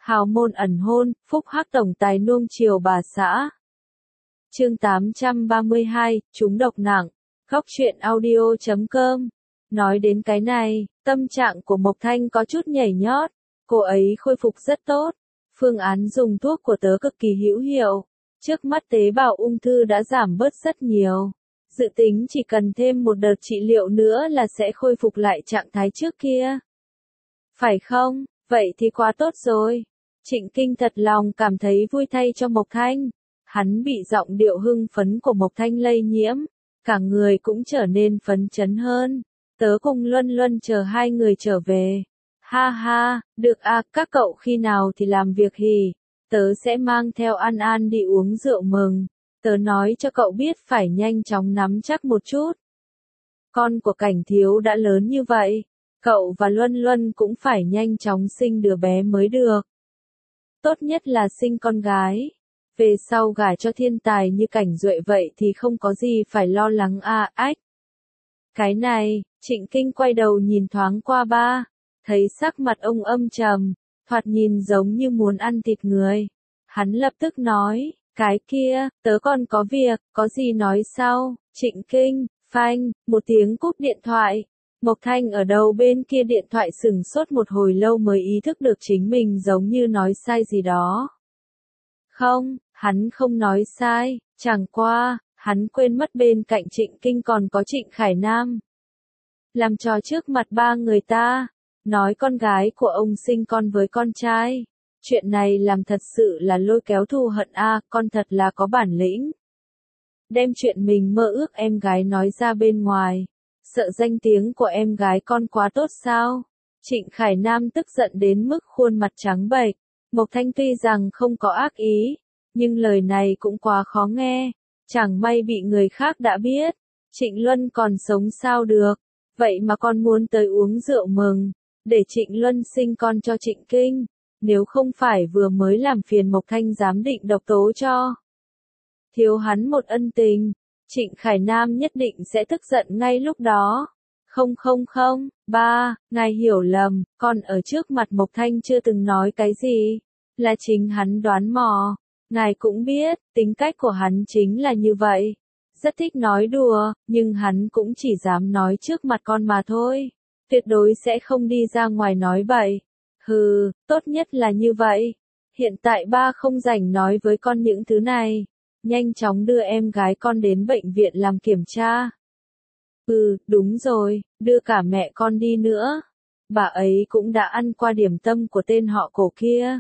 Hào môn ẩn hôn, phúc hắc tổng tài nuông chiều bà xã. Chương 832, chúng độc nặng. Góc truyện audio.com. Nói đến cái này, tâm trạng của Mộc Thanh có chút nhảy nhót. Cô ấy khôi phục rất tốt. Phương án dùng thuốc của tớ cực kỳ hữu hiệu. Trước mắt tế bào ung thư đã giảm bớt rất nhiều. Dự tính chỉ cần thêm một đợt trị liệu nữa là sẽ khôi phục lại trạng thái trước kia. Phải không? Vậy thì quá tốt rồi. Trịnh Kinh thật lòng cảm thấy vui thay cho Mộc Thanh. Hắn bị giọng điệu hưng phấn của Mộc Thanh lây nhiễm. Cả người cũng trở nên phấn chấn hơn. Tớ cùng Luân Luân chờ hai người trở về. Ha ha, được à, các cậu khi nào thì làm việc hỉ. Tớ sẽ mang theo An An đi uống rượu mừng. Tớ nói cho cậu biết phải nhanh chóng nắm chắc một chút. Con của Cảnh Thiếu đã lớn như vậy. Cậu và Luân Luân cũng phải nhanh chóng sinh đứa bé mới được. Tốt nhất là sinh con gái. Về sau gả cho thiên tài như Cảnh Duệ vậy thì không có gì phải lo lắng à, ách. Cái này, Trịnh Kinh quay đầu nhìn thoáng qua ba. Thấy sắc mặt ông âm trầm, thoạt nhìn giống như muốn ăn thịt người. Hắn lập tức nói, cái kia, tớ còn có việc, có gì nói sau. Trịnh Kinh, phanh, một tiếng cúp điện thoại. Mộc Thanh ở đầu bên kia điện thoại sửng sốt một hồi lâu mới ý thức được chính mình giống như nói sai gì đó. Không, hắn không nói sai, chẳng qua, hắn quên mất bên cạnh Trịnh Kinh còn có Trịnh Khải Nam. Làm trò trước mặt ba người ta, nói con gái của ông sinh con với con trai. Chuyện này làm thật sự là lôi kéo thù hận a, con thật là có bản lĩnh. Đem chuyện mình mơ ước em gái nói ra bên ngoài. Sợ danh tiếng của em gái con quá tốt sao? Trịnh Khải Nam tức giận đến mức khuôn mặt trắng bệch. Mộc Thanh tuy rằng không có ác ý, nhưng lời này cũng quá khó nghe. Chẳng may bị người khác đã biết. Trịnh Luân còn sống sao được? Vậy mà con muốn tới uống rượu mừng, để Trịnh Luân sinh con cho Trịnh Kinh. Nếu không phải vừa mới làm phiền Mộc Thanh giám định độc tố cho thiếu hắn một ân tình, Trịnh Khải Nam nhất định sẽ tức giận ngay lúc đó. Không, ba, ngài hiểu lầm, con ở trước mặt Mộc Thanh chưa từng nói cái gì, là chính hắn đoán mò. Ngài cũng biết, tính cách của hắn chính là như vậy. Rất thích nói đùa, nhưng hắn cũng chỉ dám nói trước mặt con mà thôi. Tuyệt đối sẽ không đi ra ngoài nói bậy. Hừ, tốt nhất là như vậy. Hiện tại ba không rảnh nói với con những thứ này. Nhanh chóng đưa em gái con đến bệnh viện làm kiểm tra. Ừ, đúng rồi, đưa cả mẹ con đi nữa. Bà ấy cũng đã ăn qua điểm tâm của tên họ Cổ kia.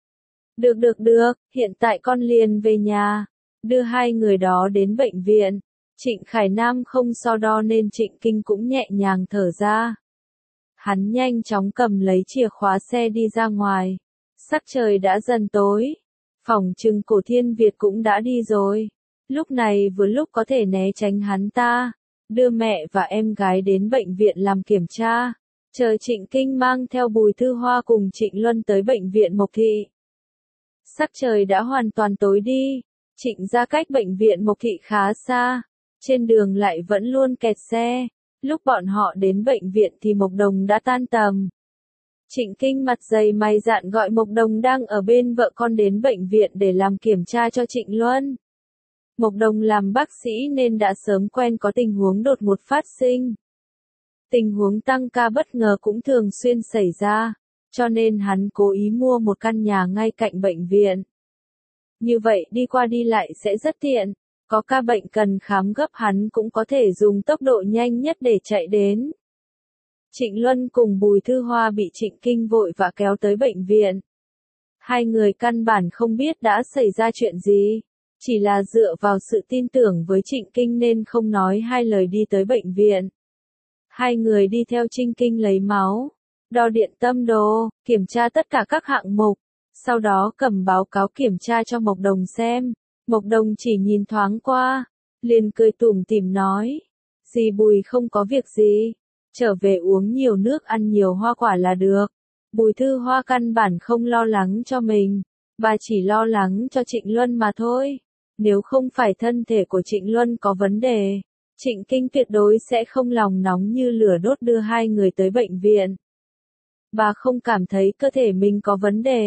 Được, hiện tại con liền về nhà. Đưa hai người đó đến bệnh viện. Trịnh Khải Nam không so đo nên Trịnh Kinh cũng nhẹ nhàng thở ra. Hắn nhanh chóng cầm lấy chìa khóa xe đi ra ngoài. Sắc trời đã dần tối. Phỏng chừng Cổ Thiên Việt cũng đã đi rồi. Lúc này vừa lúc có thể né tránh hắn ta. Đưa mẹ và em gái đến bệnh viện làm kiểm tra. Chờ Trịnh Kinh mang theo Bùi Thư Hoa cùng Trịnh Luân tới bệnh viện Mộc Thị. Sắc trời đã hoàn toàn tối đi. Trịnh ra cách bệnh viện Mộc Thị khá xa. Trên đường lại vẫn luôn kẹt xe. Lúc bọn họ đến bệnh viện thì Mộc Đồng đã tan tầm. Trịnh Kinh mặt dày mày dạn gọi Mộc Đồng đang ở bên vợ con đến bệnh viện để làm kiểm tra cho Trịnh Luân. Mộc Đồng làm bác sĩ nên đã sớm quen có tình huống đột ngột phát sinh. Tình huống tăng ca bất ngờ cũng thường xuyên xảy ra, cho nên hắn cố ý mua một căn nhà ngay cạnh bệnh viện. Như vậy đi qua đi lại sẽ rất tiện, có ca bệnh cần khám gấp hắn cũng có thể dùng tốc độ nhanh nhất để chạy đến. Trịnh Luân cùng Bùi Thư Hoa bị Trịnh Kinh vội vã kéo tới bệnh viện. Hai người căn bản không biết đã xảy ra chuyện gì, chỉ là dựa vào sự tin tưởng với Trịnh Kinh nên không nói hai lời đi tới bệnh viện. Hai người đi theo Trịnh Kinh lấy máu, đo điện tâm đồ, kiểm tra tất cả các hạng mục, sau đó cầm báo cáo kiểm tra cho Mộc Đồng xem. Mộc Đồng chỉ nhìn thoáng qua, liền cười tủm tỉm nói, dì Bùi không có việc gì, trở về uống nhiều nước ăn nhiều hoa quả là được. Bùi Thư Hoa căn bản không lo lắng cho mình, bà chỉ lo lắng cho Trịnh Luân mà thôi. Nếu không phải thân thể của Trịnh Luân có vấn đề, Trịnh Kinh tuyệt đối sẽ không lòng nóng như lửa đốt đưa hai người tới bệnh viện. Bà không cảm thấy cơ thể mình có vấn đề,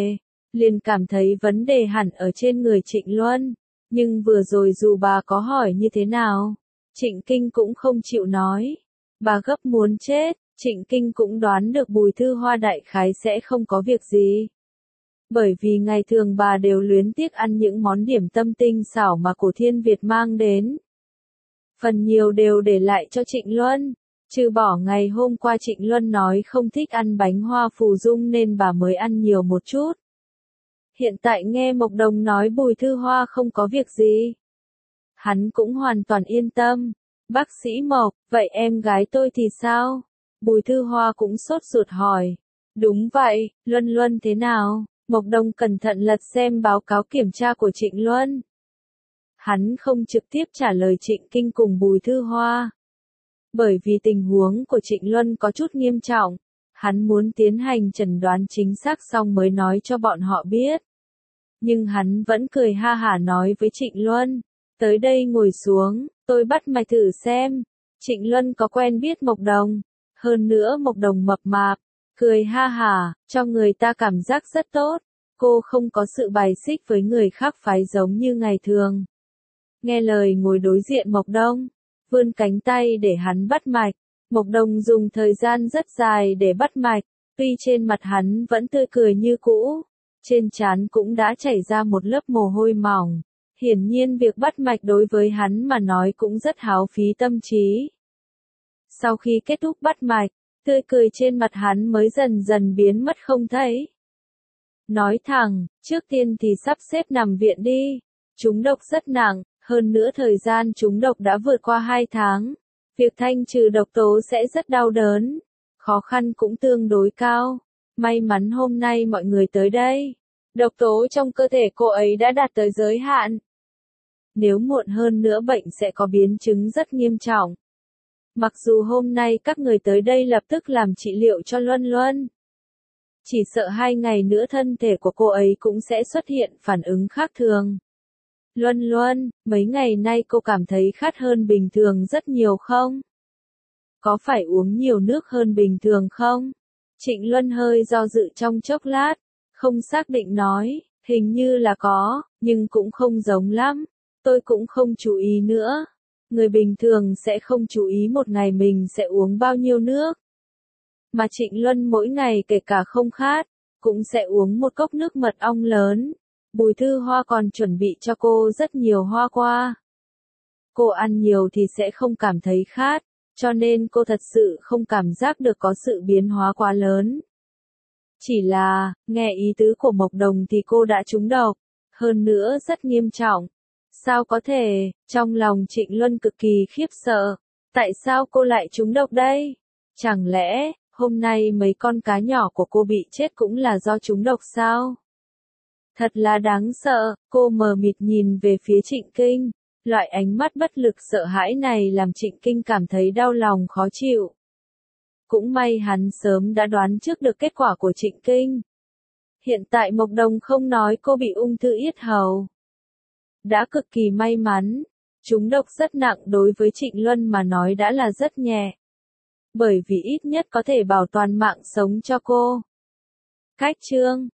liền cảm thấy vấn đề hẳn ở trên người Trịnh Luân. Nhưng vừa rồi dù bà có hỏi như thế nào, Trịnh Kinh cũng không chịu nói. Bà gấp muốn chết, Trịnh Kinh cũng đoán được Bùi Thư Hoa đại khái sẽ không có việc gì. Bởi vì ngày thường bà đều luyến tiếc ăn những món điểm tâm tinh xảo mà Cổ Thiên Việt mang đến. Phần nhiều đều để lại cho Trịnh Luân, trừ bỏ ngày hôm qua Trịnh Luân nói không thích ăn bánh hoa phù dung nên bà mới ăn nhiều một chút. Hiện tại nghe Mộc Đồng nói Bùi Thư Hoa không có việc gì, hắn cũng hoàn toàn yên tâm. Bác sĩ Mộc, vậy em gái tôi thì sao? Bùi Thư Hoa cũng sốt ruột hỏi. Đúng vậy, Luân Luân thế nào? Mộc Đồng cẩn thận lật xem báo cáo kiểm tra của Trịnh Luân. Hắn không trực tiếp trả lời Trịnh Kinh cùng Bùi Thư Hoa. Bởi vì tình huống của Trịnh Luân có chút nghiêm trọng, hắn muốn tiến hành chẩn đoán chính xác xong mới nói cho bọn họ biết. Nhưng hắn vẫn cười ha hả nói với Trịnh Luân, tới đây ngồi xuống, tôi bắt mạch thử xem. Trịnh Luân có quen biết Mộc Đồng, hơn nữa Mộc Đồng mập mạp, cười ha hả, cho người ta cảm giác rất tốt. Cô không có sự bài xích với người khác phái giống như ngày thường. Nghe lời ngồi đối diện Mộc Đông, vươn cánh tay để hắn bắt mạch. Mộc Đông dùng thời gian rất dài để bắt mạch, tuy trên mặt hắn vẫn tươi cười như cũ, trên trán cũng đã chảy ra một lớp mồ hôi mỏng. Hiển nhiên việc bắt mạch đối với hắn mà nói cũng rất háo phí tâm trí. Sau khi kết thúc bắt mạch, tươi cười trên mặt hắn mới dần dần biến mất không thấy. Nói thẳng, trước tiên thì sắp xếp nằm viện đi. Trúng độc rất nặng, hơn nữa thời gian trúng độc đã vượt qua 2 tháng. Việc thanh trừ độc tố sẽ rất đau đớn, khó khăn cũng tương đối cao. May mắn hôm nay mọi người tới đây. Độc tố trong cơ thể cô ấy đã đạt tới giới hạn. Nếu muộn hơn nữa bệnh sẽ có biến chứng rất nghiêm trọng. Mặc dù hôm nay các người tới đây lập tức làm trị liệu cho Luân Luân, chỉ sợ 2 ngày nữa thân thể của cô ấy cũng sẽ xuất hiện phản ứng khác thường. Luân Luân, mấy ngày nay cô cảm thấy khát hơn bình thường rất nhiều không? Có phải uống nhiều nước hơn bình thường không? Trịnh Luân hơi do dự trong chốc lát, không xác định nói, hình như là có, nhưng cũng không giống lắm. Tôi cũng không chú ý nữa. Người bình thường sẽ không chú ý một ngày mình sẽ uống bao nhiêu nước. Mà Trịnh Luân mỗi ngày kể cả không khát, cũng sẽ uống một cốc nước mật ong lớn. Bùi Thư Hoa còn chuẩn bị cho cô rất nhiều hoa qua. Cô ăn nhiều thì sẽ không cảm thấy khát, cho nên cô thật sự không cảm giác được có sự biến hóa quá lớn. Chỉ là, nghe ý tứ của Mộc Đồng thì cô đã trúng độc, hơn nữa rất nghiêm trọng. Sao có thể, trong lòng Trịnh Luân cực kỳ khiếp sợ. Tại sao cô lại trúng độc đây? Chẳng lẽ, hôm nay mấy con cá nhỏ của cô bị chết cũng là do trúng độc sao? Thật là đáng sợ, cô mờ mịt nhìn về phía Trịnh Kinh. Loại ánh mắt bất lực sợ hãi này làm Trịnh Kinh cảm thấy đau lòng khó chịu. Cũng may hắn sớm đã đoán trước được kết quả của Trịnh Kinh. Hiện tại Mộc Đồng không nói cô bị ung thư yết hầu. Đã cực kỳ may mắn, trúng độc rất nặng đối với Trịnh Luân mà nói đã là rất nhẹ. Bởi vì ít nhất có thể bảo toàn mạng sống cho cô. Cách chương